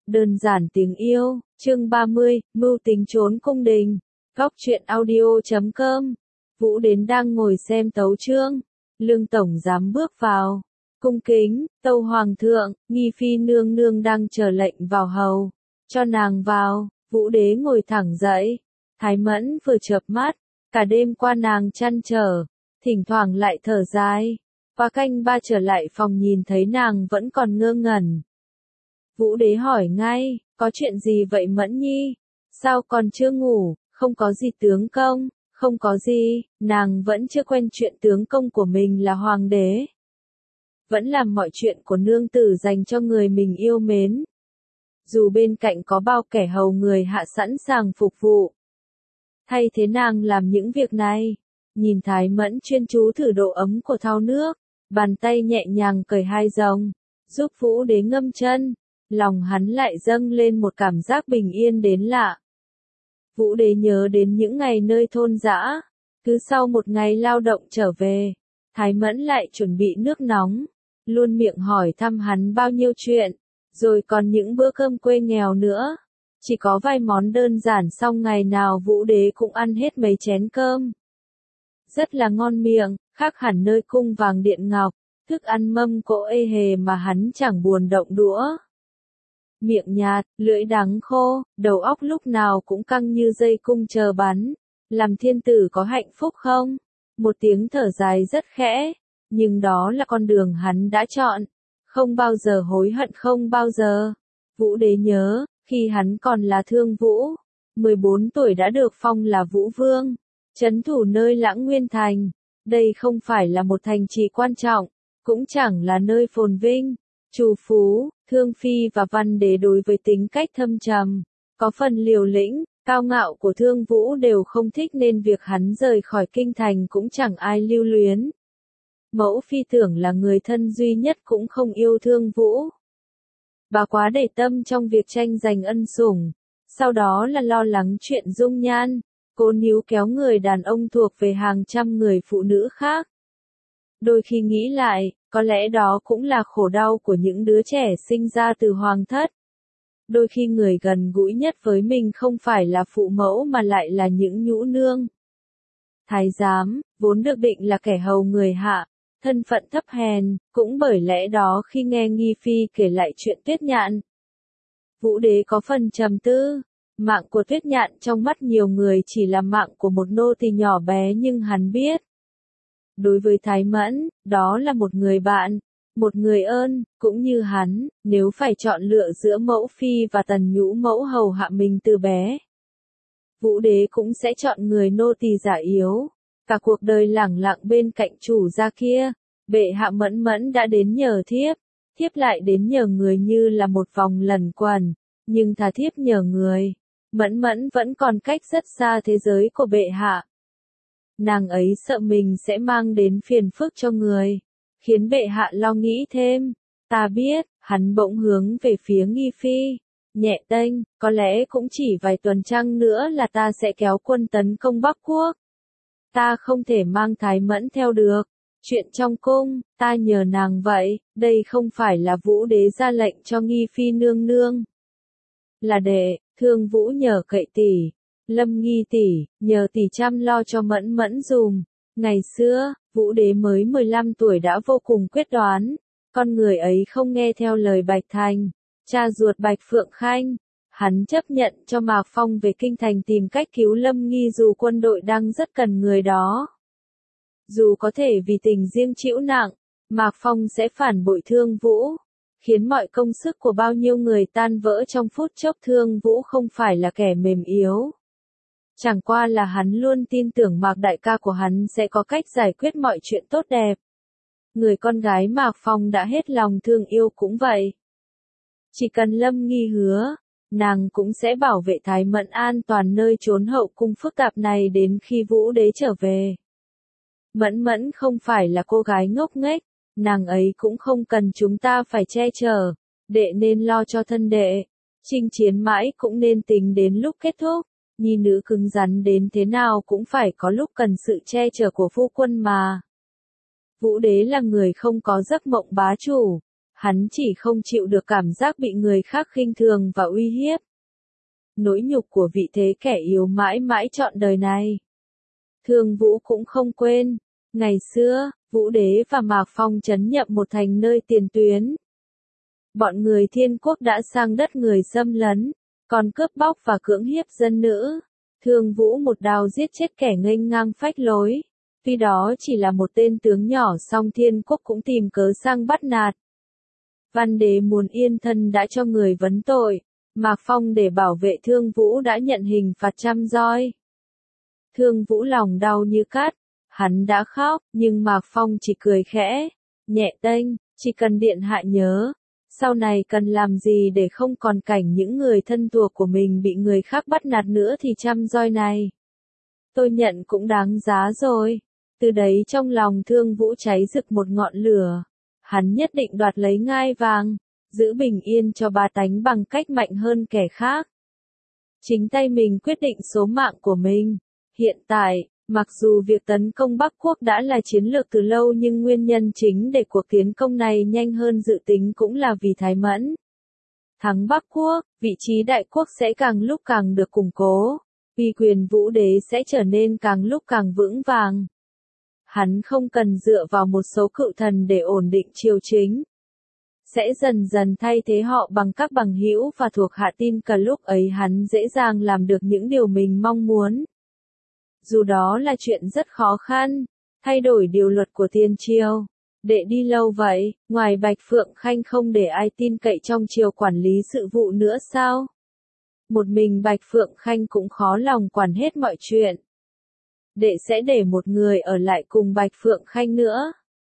Đơn giản tiếng yêu, chương 30, mưu tính trốn cung đình. Góc truyện audio.com. Vũ đến đang ngồi xem tấu chương. Lương tổng giám bước vào. Cung kính, tâu hoàng thượng, nghi phi nương nương đang chờ lệnh vào hầu. Cho nàng vào. Vũ đế ngồi thẳng dậy. Thái Mẫn vừa chợp mắt. Cả đêm qua nàng chăn trở. Thỉnh thoảng lại thở dài. Và canh ba trở lại phòng nhìn thấy nàng vẫn còn ngơ ngẩn. Vũ đế hỏi ngay, có chuyện gì vậy Mẫn nhi? Sao còn chưa ngủ? Không có gì tướng công, không có gì, nàng vẫn chưa quen chuyện tướng công của mình là hoàng đế. Vẫn làm mọi chuyện của nương tử dành cho người mình yêu mến. Dù bên cạnh có bao kẻ hầu người hạ sẵn sàng phục vụ. Thay thế nàng làm những việc này, nhìn Thái Mẫn chuyên chú thử độ ấm của thau nước, bàn tay nhẹ nhàng cởi hai dòng, giúp Vũ đế ngâm chân. Lòng hắn lại dâng lên một cảm giác bình yên đến lạ. Vũ đế nhớ đến những ngày nơi thôn dã. Cứ sau một ngày lao động trở về, Thái Mẫn lại chuẩn bị nước nóng, luôn miệng hỏi thăm hắn bao nhiêu chuyện, rồi còn những bữa cơm quê nghèo nữa. Chỉ có vài món đơn giản xong ngày nào Vũ đế cũng ăn hết mấy chén cơm. Rất là ngon miệng, khác hẳn nơi cung vàng điện ngọc, thức ăn mâm cỗ ê hề mà hắn chẳng buồn động đũa. Miệng nhạt, lưỡi đắng khô, đầu óc lúc nào cũng căng như dây cung chờ bắn. Làm thiên tử có hạnh phúc không? Một tiếng thở dài rất khẽ, nhưng đó là con đường hắn đã chọn. Không bao giờ hối hận không bao giờ. Vũ đế nhớ, khi hắn còn là Thương Vũ, 14 tuổi đã được phong là Vũ Vương, trấn thủ nơi Lãng Nguyên Thành. Đây không phải là một thành trì quan trọng, cũng chẳng là nơi phồn vinh. Trù Phú, Thương Phi và Văn Đế đối với tính cách thâm trầm, có phần liều lĩnh, cao ngạo của Thương Vũ đều không thích nên việc hắn rời khỏi kinh thành cũng chẳng ai lưu luyến. Mẫu phi tưởng là người thân duy nhất cũng không yêu Thương Vũ. Bà quá để tâm trong việc tranh giành ân sủng, sau đó là lo lắng chuyện dung nhan, cố níu kéo người đàn ông thuộc về hàng trăm người phụ nữ khác. Đôi khi nghĩ lại, có lẽ đó cũng là khổ đau của những đứa trẻ sinh ra từ hoàng thất. Đôi khi người gần gũi nhất với mình không phải là phụ mẫu mà lại là những nhũ nương. Thái giám, vốn được định là kẻ hầu người hạ, thân phận thấp hèn, cũng bởi lẽ đó khi nghe Nghi Phi kể lại chuyện Tuyết Nhạn. Vũ đế có phần trầm tư, mạng của Tuyết Nhạn trong mắt nhiều người chỉ là mạng của một nô tỳ nhỏ bé nhưng hắn biết. Đối với Thái Mẫn, đó là một người bạn, một người ơn, cũng như hắn, nếu phải chọn lựa giữa mẫu phi và tần nhũ mẫu hầu hạ mình từ bé. Vũ đế cũng sẽ chọn người nô tỳ giả yếu, cả cuộc đời lẳng lặng bên cạnh chủ gia kia. Bệ hạ Mẫn Mẫn đã đến nhờ thiếp, thiếp lại đến nhờ người như là một vòng lẩn quẩn, nhưng thà thiếp nhờ người, Mẫn Mẫn vẫn còn cách rất xa thế giới của bệ hạ. Nàng ấy sợ mình sẽ mang đến phiền phức cho người, khiến bệ hạ lo nghĩ thêm. Ta biết, hắn bỗng hướng về phía Nghi Phi, nhẹ tênh, có lẽ cũng chỉ vài tuần trăng nữa là ta sẽ kéo quân tấn công Bắc Quốc. Ta không thể mang Thái Mẫn theo được. Chuyện trong cung, ta nhờ nàng vậy, đây không phải là Vũ đế ra lệnh cho Nghi Phi nương nương. Là để, Thương Vũ nhờ cậy tỷ. Lâm Nghi tỷ, nhờ tỷ chăm lo cho Mẫn Mẫn dùm. Ngày xưa, Vũ đế mới 15 tuổi đã vô cùng quyết đoán. Con người ấy không nghe theo lời Bạch Thành, cha ruột Bạch Phượng Khanh. Hắn chấp nhận cho Mạc Phong về kinh thành tìm cách cứu Lâm Nghi dù quân đội đang rất cần người đó. Dù có thể vì tình riêng chịu nặng, Mạc Phong sẽ phản bội Thương Vũ, khiến mọi công sức của bao nhiêu người tan vỡ trong phút chốc. Thương Vũ không phải là kẻ mềm yếu. Chẳng qua là hắn luôn tin tưởng Mạc đại ca của hắn sẽ có cách giải quyết mọi chuyện tốt đẹp. Người con gái Mạc Phong đã hết lòng thương yêu cũng vậy. Chỉ cần Lâm Nghi hứa, nàng cũng sẽ bảo vệ Thái Mẫn an toàn nơi trốn hậu cung phức tạp này đến khi Vũ đế trở về. Mẫn Mẫn không phải là cô gái ngốc nghếch, nàng ấy cũng không cần chúng ta phải che chở, đệ nên lo cho thân đệ, chinh chiến mãi cũng nên tính đến lúc kết thúc. Nhi nữ cứng rắn đến thế nào cũng phải có lúc cần sự che chở của phu quân mà. Vũ đế là người không có giấc mộng bá chủ, Hắn chỉ không chịu được cảm giác bị người khác khinh thường và uy hiếp. Nỗi nhục của vị thế kẻ yếu mãi mãi trọn đời này. Thương Vũ cũng không quên. Ngày xưa, Vũ Đế và Mạc Phong trấn nhậm một thành nơi tiền tuyến. Bọn người Thiên Quốc đã sang đất người xâm lấn, còn cướp bóc và cưỡng hiếp dân nữ. Thương Vũ một đao giết chết kẻ nghênh ngang phách lối. Tuy đó chỉ là một tên tướng nhỏ song Thiên Quốc cũng tìm cớ sang bắt nạt. Văn Đế muốn yên thân đã cho người vấn tội. Mạc Phong để bảo vệ Thương Vũ đã nhận hình phạt 100 roi. Thương Vũ lòng đau như cắt. Hắn đã khóc, nhưng Mạc Phong chỉ cười khẽ, nhẹ tênh, chỉ cần điện hạ nhớ. Sau này cần làm gì để không còn cảnh những người thân thuộc của mình bị người khác bắt nạt nữa thì 100 roi này. Tôi nhận cũng đáng giá rồi. Từ đấy trong lòng Thương Vũ cháy rực một ngọn lửa. Hắn nhất định đoạt lấy ngai vàng, giữ bình yên cho ba tánh bằng cách mạnh hơn kẻ khác. Chính tay mình quyết định số mạng của mình. Hiện tại, mặc dù việc tấn công Bắc Quốc đã là chiến lược từ lâu nhưng nguyên nhân chính để cuộc tiến công này nhanh hơn dự tính cũng là vì Thái Mẫn. Thắng Bắc Quốc, vị trí đại quốc sẽ càng lúc càng được củng cố, uy quyền Vũ Đế sẽ trở nên càng lúc càng vững vàng. Hắn không cần dựa vào một số cựu thần để ổn định triều chính. Sẽ dần dần thay thế họ bằng các bằng hữu và thuộc hạ tin cậy, lúc ấy hắn dễ dàng làm được những điều mình mong muốn. Dù đó là chuyện rất khó khăn, thay đổi điều luật của tiền triều. Để đi lâu vậy, ngoài Bạch Phượng Khanh không để ai tin cậy trong triều quản lý sự vụ nữa sao? Một mình Bạch Phượng Khanh cũng khó lòng quản hết mọi chuyện. Đệ sẽ để một người ở lại cùng Bạch Phượng Khanh nữa.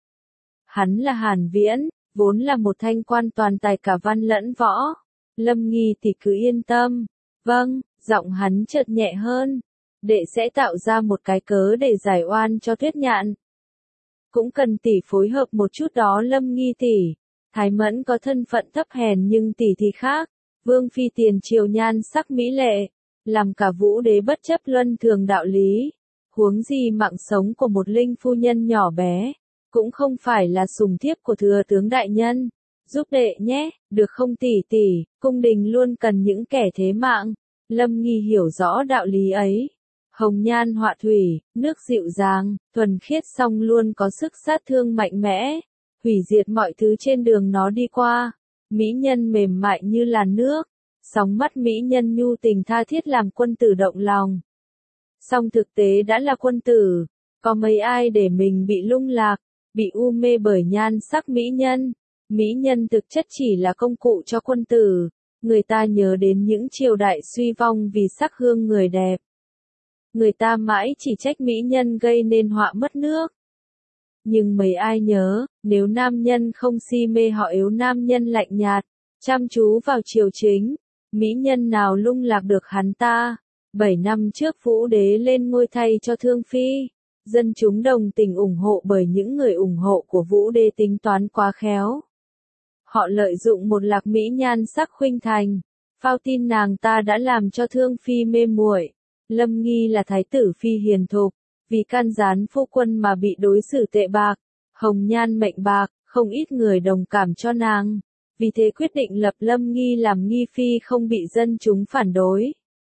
Hắn là Hàn Viễn, vốn là một thanh quan toàn tài cả văn lẫn võ. Lâm Nghi thì cứ yên tâm. Vâng, giọng hắn chợt nhẹ hơn. Đệ sẽ tạo ra một cái cớ để giải oan cho Tuyết Nhạn. Cũng cần tỷ phối hợp một chút đó Lâm Nghi tỷ. Thái Mẫn có thân phận thấp hèn nhưng tỷ thì khác. Vương phi tiền triều nhan sắc mỹ lệ, làm cả Vũ Đế bất chấp luân thường đạo lý. Huống gì mạng sống của một linh phu nhân nhỏ bé, cũng không phải là sùng thiếp của thừa tướng đại nhân. Giúp đệ nhé, được không tỷ tỷ, cung đình luôn cần những kẻ thế mạng. Lâm Nghi hiểu rõ đạo lý ấy. Hồng nhan họa thủy, nước dịu dàng, thuần khiết song luôn có sức sát thương mạnh mẽ, hủy diệt mọi thứ trên đường nó đi qua. Mỹ nhân mềm mại như làn nước, sóng mắt mỹ nhân nhu tình tha thiết làm quân tử động lòng. Song thực tế đã là quân tử, có mấy ai để mình bị lung lạc, bị u mê bởi nhan sắc mỹ nhân. Mỹ nhân thực chất chỉ là công cụ cho quân tử, người ta nhớ đến những triều đại suy vong vì sắc hương người đẹp. Người ta mãi chỉ trách mỹ nhân gây nên họa mất nước. Nhưng mấy ai nhớ, nếu nam nhân không si mê họ yếu, nam nhân lạnh nhạt, chăm chú vào triều chính, mỹ nhân nào lung lạc được hắn ta. 7 năm trước Vũ Đế lên ngôi thay cho Thương Phi, dân chúng đồng tình ủng hộ bởi những người ủng hộ của Vũ Đế tính toán quá khéo. Họ lợi dụng một lạc mỹ nhan sắc khuynh thành, phao tin nàng ta đã làm cho Thương Phi mê muội. Lâm Nghi là thái tử phi hiền thục, vì can gián phu quân mà bị đối xử tệ bạc, hồng nhan mệnh bạc, không ít người đồng cảm cho nàng. Vì thế quyết định lập Lâm Nghi làm nghi phi không bị dân chúng phản đối.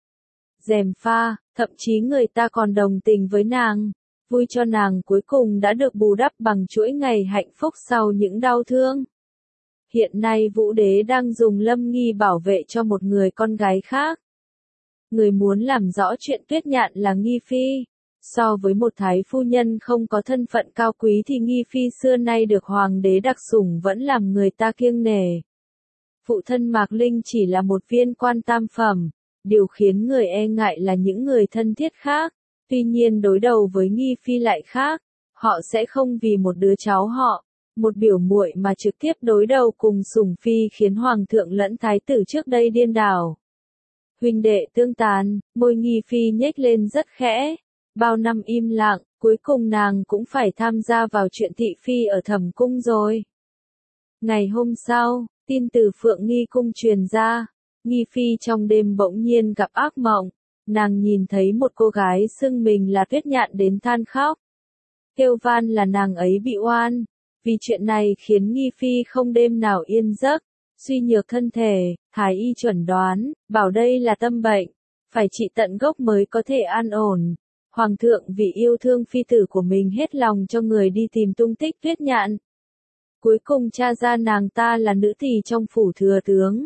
Gièm pha, thậm chí người ta còn đồng tình với nàng, vui cho nàng cuối cùng đã được bù đắp bằng chuỗi ngày hạnh phúc sau những đau thương. Hiện nay Vũ Đế đang dùng Lâm Nghi bảo vệ cho một người con gái khác. Người muốn làm rõ chuyện Tuyết Nhạn là nghi phi. So với một thái phu nhân không có thân phận cao quý thì nghi phi xưa nay được hoàng đế đặc sủng vẫn làm người ta kiêng nể. Phụ thân Mạc Linh chỉ là một viên quan tam phẩm, điều khiến người e ngại là những người thân thiết khác. Tuy nhiên đối đầu với nghi phi lại khác, họ sẽ không vì một đứa cháu họ, một biểu muội mà trực tiếp đối đầu cùng sủng phi, khiến hoàng thượng lẫn thái tử trước đây điên đảo. Huynh đệ tương tàn, môi nghi phi nhếch lên rất khẽ. Bao năm im lặng, cuối cùng nàng cũng phải tham gia vào chuyện thị phi ở Thẩm cung rồi. Ngày hôm sau, tin từ Phượng Nghi cung truyền ra. Nghi phi trong đêm bỗng nhiên gặp ác mộng. Nàng nhìn thấy một cô gái xưng mình là Tuyết Nhạn đến than khóc. Kêu van là nàng ấy bị oan. Vì chuyện này khiến Nghi Phi không đêm nào yên giấc, suy nhược thân thể, thái y chuẩn đoán, bảo đây là tâm bệnh, phải trị tận gốc mới có thể an ổn. Hoàng thượng vì yêu thương phi tử của mình hết lòng cho người đi tìm tung tích Tuyết Nhạn. Cuối cùng tra ra nàng ta là nữ tỳ trong phủ thừa tướng.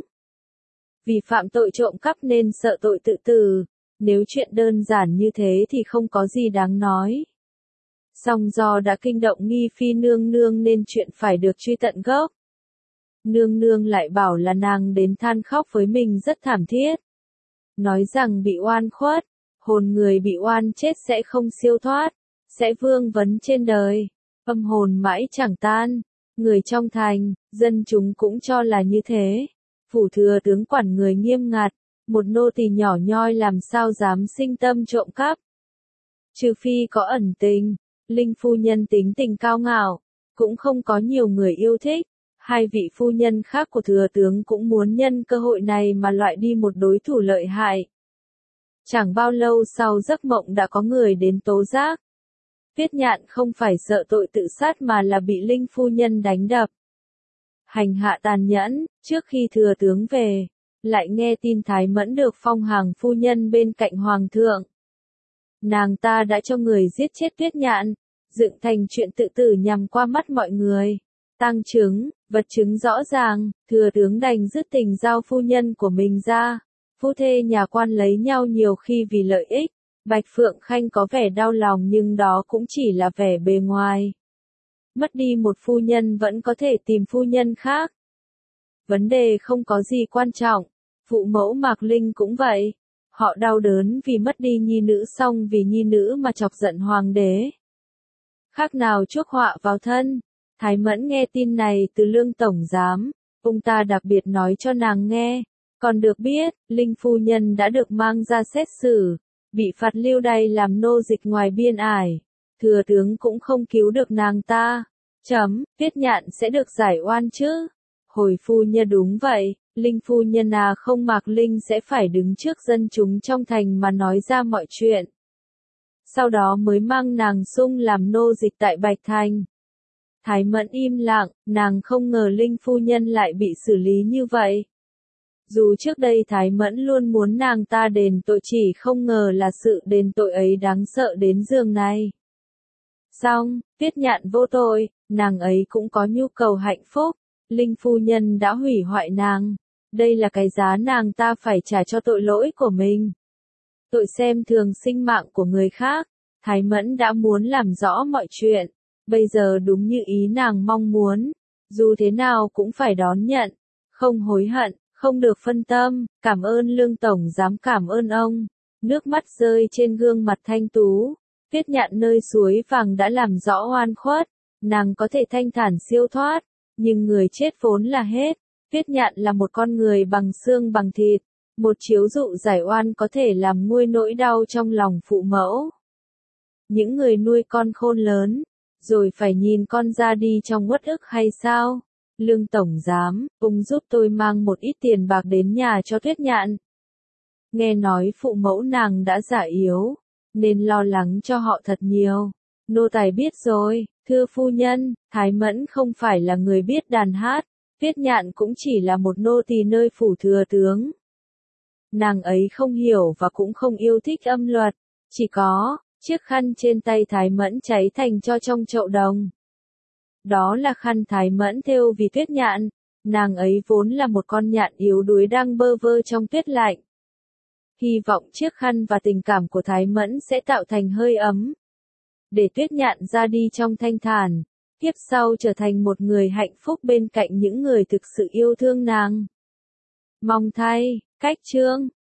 Vì phạm tội trộm cắp nên sợ tội tự tử, nếu chuyện đơn giản như thế thì không có gì đáng nói. Song do đã kinh động Nghi Phi nương nương nên chuyện phải được truy tận gốc. Nương nương lại bảo là nàng đến than khóc với mình rất thảm thiết. Nói rằng bị oan khuất, hồn người bị oan chết sẽ không siêu thoát, sẽ vương vấn trên đời, âm hồn mãi chẳng tan. Người trong thành, dân chúng cũng cho là như thế. Phủ thừa tướng quản người nghiêm ngặt, một nô tỳ nhỏ nhoi làm sao dám sinh tâm trộm cắp. Trừ phi có ẩn tình, Linh phu nhân tính tình cao ngạo, cũng không có nhiều người yêu thích. Hai vị phu nhân khác của thừa tướng cũng muốn nhân cơ hội này mà loại đi một đối thủ lợi hại. Chẳng bao lâu sau giấc mộng đã có người đến tố giác. Tuyết Nhạn không phải sợ tội tự sát mà là bị Linh phu nhân đánh đập. Hành hạ tàn nhẫn, trước khi thừa tướng về, lại nghe tin Thái Mẫn được phong hàng phu nhân bên cạnh hoàng thượng. Nàng ta đã cho người giết chết Tuyết Nhạn, dựng thành chuyện tự tử nhằm qua mắt mọi người. Tang chứng, vật chứng rõ ràng, thừa tướng đành dứt tình giao phu nhân của mình ra. Phu thê nhà quan lấy nhau nhiều khi vì lợi ích. Bạch Phượng Khanh có vẻ đau lòng nhưng đó cũng chỉ là vẻ bề ngoài. Mất đi một phu nhân vẫn có thể tìm phu nhân khác. Vấn đề không có gì quan trọng, phụ mẫu Mạc Linh cũng vậy. Họ đau đớn vì mất đi nhi nữ xong vì nhi nữ mà chọc giận hoàng đế. Khác nào chuốc họa vào thân. Thái Mẫn nghe tin này từ Lương tổng giám, ông ta đặc biệt nói cho nàng nghe. Còn được biết, Linh phu nhân đã được mang ra xét xử, bị phạt lưu đày làm nô dịch ngoài biên ải. Thừa tướng cũng không cứu được nàng ta. Tuyết Nhạn sẽ được giải oan chứ? Hồi phu nhân đúng vậy, Linh phu nhân không Mạc Linh sẽ phải đứng trước dân chúng trong thành mà nói ra mọi chuyện. Sau đó mới mang nàng sung làm nô dịch tại Bạch Thành. Thái Mẫn im lặng, nàng không ngờ Linh phu nhân lại bị xử lý như vậy. Dù trước đây Thái Mẫn luôn muốn nàng ta đền tội chỉ không ngờ là sự đền tội ấy đáng sợ đến giường này. Xong, Tuyết Nhạn vô tội, nàng ấy cũng có nhu cầu hạnh phúc, Linh phu nhân đã hủy hoại nàng. Đây là cái giá nàng ta phải trả cho tội lỗi của mình. Tội xem thường sinh mạng của người khác, Thái Mẫn đã muốn làm rõ mọi chuyện, bây giờ đúng như ý nàng mong muốn, dù thế nào cũng phải đón nhận, không hối hận. Không được phân tâm, cảm ơn Lương tổng giám, cảm ơn ông. Nước mắt rơi trên gương mặt thanh tú. Tuyết Nhạn nơi suối vàng đã làm rõ oan khuất, nàng có thể thanh thản siêu thoát, nhưng người chết vốn là hết. Tuyết Nhạn là một con người bằng xương bằng thịt, một chiếu dụ giải oan có thể làm nguôi nỗi đau trong lòng phụ mẫu. Những người nuôi con khôn lớn, rồi phải nhìn con ra đi trong uất ức hay sao? Lương tổng giám, ông giúp tôi mang một ít tiền bạc đến nhà cho Tuyết Nhạn. Nghe nói phụ mẫu nàng đã già yếu, nên lo lắng cho họ thật nhiều. Nô tài biết rồi, thưa phu nhân, Thái Mẫn không phải là người biết đàn hát, Tuyết Nhạn cũng chỉ là một nô tỳ nơi phủ thừa tướng. Nàng ấy không hiểu và cũng không yêu thích âm luật, chỉ có, chiếc khăn trên tay Thái Mẫn cháy thành tro trong chậu đồng. Đó là khăn Thái Mẫn thêu vì Tuyết Nhạn, nàng ấy vốn là một con nhạn yếu đuối đang bơ vơ trong tuyết lạnh. Hy vọng chiếc khăn và tình cảm của Thái Mẫn sẽ tạo thành hơi ấm. Để Tuyết Nhạn ra đi trong thanh thản, tiếp sau trở thành một người hạnh phúc bên cạnh những người thực sự yêu thương nàng. Mong thay, cách chương.